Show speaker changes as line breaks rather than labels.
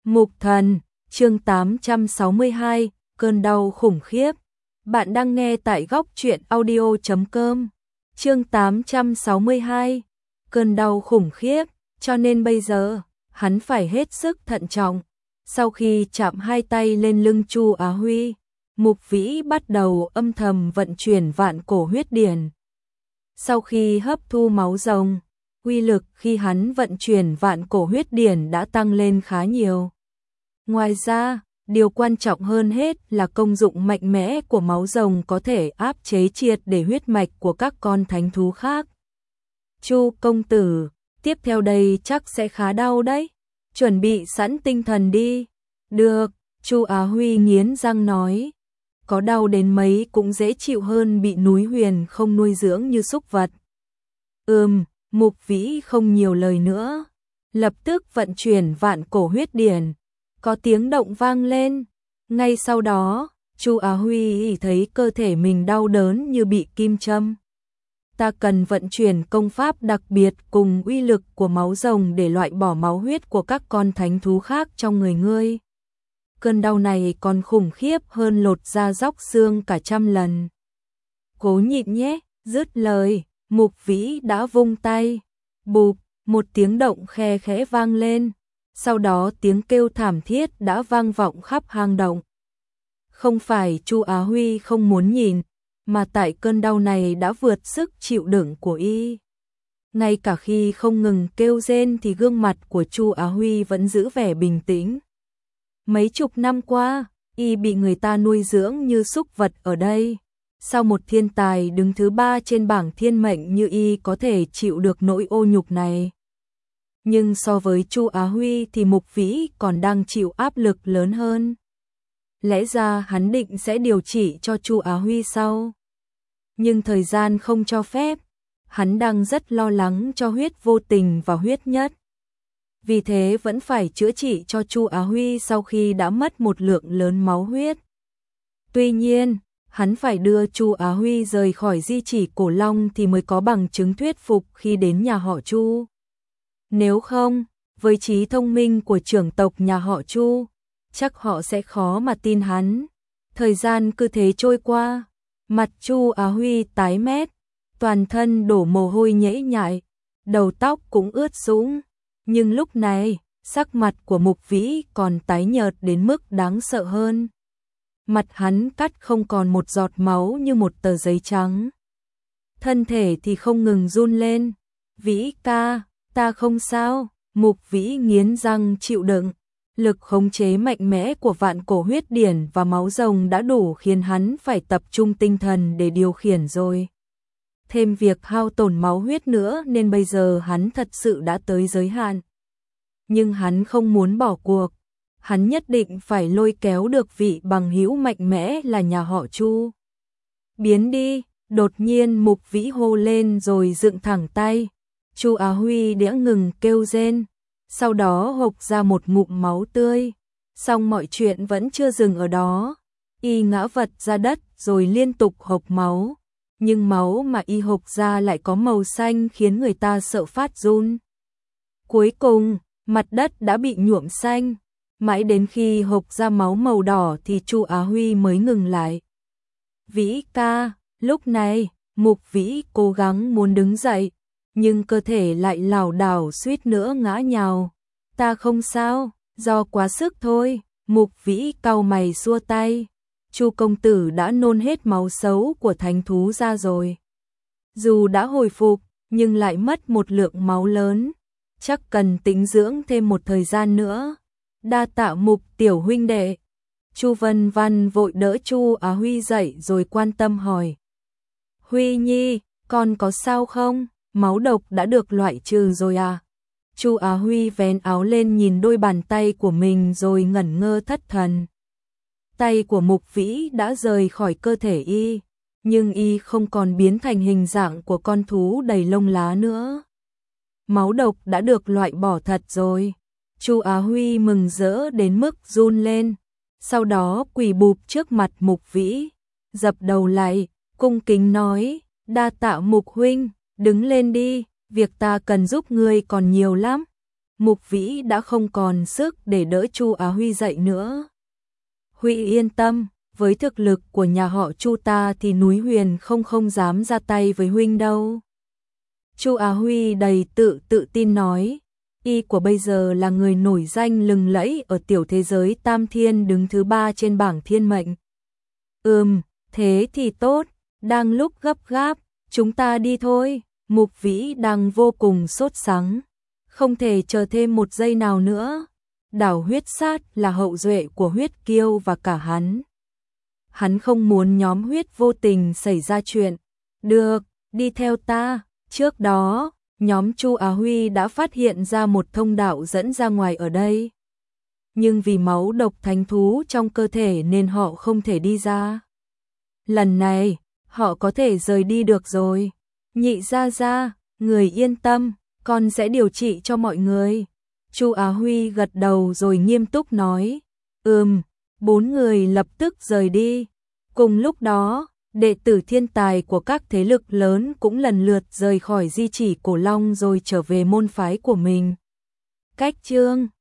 Mục Thần, chương 862, cơn đau khủng khiếp. Bạn đang nghe tại góc truyện audio.com. Chương 862, cơn đau khủng khiếp, cho nên bây giờ, hắn phải hết sức thận trọng. Sau khi chạm hai tay lên lưng Chu Á Huy, Mục Vĩ bắt đầu âm thầm vận chuyển vạn cổ huyết điển. Sau khi hấp thu máu rồng, uy lực khi hắn vận chuyển vạn cổ huyết điển đã tăng lên khá nhiều. Ngoài ra, điều quan trọng hơn hết là công dụng mạnh mẽ của máu rồng có thể áp chế triệt để huyết mạch của các con thánh thú khác. Chu công tử, tiếp theo đây chắc sẽ khá đau đấy. Chuẩn bị sẵn tinh thần đi. Được, Chu Á Huy nghiến răng nói. Có đau đến mấy cũng dễ chịu hơn bị núi huyền không nuôi dưỡng như súc vật. Mục Vĩ không nhiều lời nữa. Lập tức vận chuyển vạn cổ huyết điển. Có tiếng động vang lên. Ngay sau đó, Chu Á Huy thấy cơ thể mình đau đớn như bị kim châm. Ta cần vận chuyển công pháp đặc biệt cùng uy lực của máu rồng để loại bỏ máu huyết của các con thánh thú khác trong người ngươi. Cơn đau này còn khủng khiếp hơn lột da róc xương cả trăm lần. Cố nhịn nhé, dứt lời, Mục Vĩ đã vung tay. Bụp, một tiếng động khe khẽ vang lên. Sau đó tiếng kêu thảm thiết đã vang vọng khắp hang động. Không phải Chu Á Huy không muốn nhìn, mà tại cơn đau này đã vượt sức chịu đựng của y. Ngay cả khi không ngừng kêu rên thì gương mặt của Chu Á Huy vẫn giữ vẻ bình tĩnh. Mấy chục năm qua, y bị người ta nuôi dưỡng như súc vật ở đây. Sao một thiên tài đứng thứ 3 trên bảng thiên mệnh như y có thể chịu được nỗi ô nhục này? Nhưng so với Chu Á Huy thì Mục Vĩ còn đang chịu áp lực lớn hơn. Lẽ ra hắn định sẽ điều trị cho Chu Á Huy sau. Nhưng thời gian không cho phép, hắn đang rất lo lắng cho huyết vô tình và huyết nhất. Vì thế vẫn phải chữa trị cho Chu Á Huy sau khi đã mất một lượng lớn máu huyết. Tuy nhiên, hắn phải đưa Chu Á Huy rời khỏi di chỉ Cổ Long thì mới có bằng chứng thuyết phục khi đến nhà họ Chu. Nếu không, với trí thông minh của trưởng tộc nhà họ Chu, chắc họ sẽ khó mà tin hắn. Thời gian cứ thế trôi qua, mặt Chu Á Huy tái mét, toàn thân đổ mồ hôi nhễ nhại, đầu tóc cũng ướt sũng. Nhưng lúc này, sắc mặt của Mục Vĩ còn tái nhợt đến mức đáng sợ hơn. Mặt hắn cắt không còn một giọt máu như một tờ giấy trắng. Thân thể thì không ngừng run lên. Vĩ ca, ta không sao. Mục Vĩ nghiến răng chịu đựng. Lực khống chế mạnh mẽ của vạn cổ huyết điển và máu rồng đã đủ khiến hắn phải tập trung tinh thần để điều khiển rồi. Thêm việc hao tổn máu huyết nữa nên bây giờ hắn thật sự đã tới giới hạn. Nhưng hắn không muốn bỏ cuộc. Hắn nhất định phải lôi kéo được vị bằng hữu mạnh mẽ là nhà họ Chu. Biến đi, đột nhiên Mục Vĩ hô lên rồi dựng thẳng tay. Chu Á Huy đã ngừng kêu rên. Sau đó hộc ra một ngụm máu tươi. Xong mọi chuyện vẫn chưa dừng ở đó. Y ngã vật ra đất rồi liên tục hộc máu. Nhưng máu mà y hộc ra lại có màu xanh khiến người ta sợ phát run. Cuối cùng, mặt đất đã bị nhuộm xanh. Mãi đến khi hộc ra máu màu đỏ thì Chu Á Huy mới ngừng lại. Vĩ ca, lúc này, Mục Vĩ cố gắng muốn đứng dậy, nhưng cơ thể lại lảo đảo suýt nữa ngã nhào. Ta không sao, do quá sức thôi. Mục Vĩ cau mày xua tay. Chu công tử đã nôn hết máu xấu của thánh thú ra rồi. Dù đã hồi phục, nhưng lại mất một lượng máu lớn. Chắc cần tĩnh dưỡng thêm một thời gian nữa. Đa tạ Mục tiểu huynh đệ. Chu Vân Văn vội đỡ Chu Á Huy dậy rồi quan tâm hỏi. Huy nhi, con có sao không? Máu độc đã được loại trừ rồi à? Chu Á Huy vén áo lên nhìn đôi bàn tay của mình rồi ngẩn ngơ thất thần. Tay của Mục Vĩ đã rời khỏi cơ thể y, nhưng y không còn biến thành hình dạng của con thú đầy lông lá nữa. Máu độc đã được loại bỏ thật rồi. Chu Á Huy mừng rỡ đến mức run lên, sau đó quỳ bụp trước mặt Mục Vĩ, dập đầu lại, cung kính nói, đa tạ Mục huynh, đứng lên đi, việc ta cần giúp ngươi còn nhiều lắm. Mục Vĩ đã không còn sức để đỡ Chu Á Huy dậy nữa. Huy yên tâm, với thực lực của nhà họ Chu ta thì núi Huyền không dám ra tay với huynh đâu. Chu Á Huy đầy tự tin nói, y của bây giờ là người nổi danh lừng lẫy ở tiểu thế giới Tam Thiên, đứng thứ 3 trên bảng thiên mệnh. Thế thì tốt, đang lúc gấp gáp, chúng ta đi thôi. Mục Vĩ đang vô cùng sốt sắng, không thể chờ thêm một giây nào nữa. Đảo Huyết Sát là hậu duệ của Huyết Kiêu và cả hắn. Hắn không muốn nhóm Huyết vô tình xảy ra chuyện. Được, đi theo ta. Trước đó, nhóm Chu Á Huy đã phát hiện ra một thông đạo dẫn ra ngoài ở đây. Nhưng vì máu độc thánh thú trong cơ thể nên họ không thể đi ra. Lần này, họ có thể rời đi được rồi. Nhị gia, người yên tâm, con sẽ điều trị cho mọi người. Chu Á Huy gật đầu rồi nghiêm túc nói. 4 người lập tức rời đi. Cùng lúc đó, đệ tử thiên tài của các thế lực lớn cũng lần lượt rời khỏi di chỉ Cổ Long rồi trở về môn phái của mình. Cách chương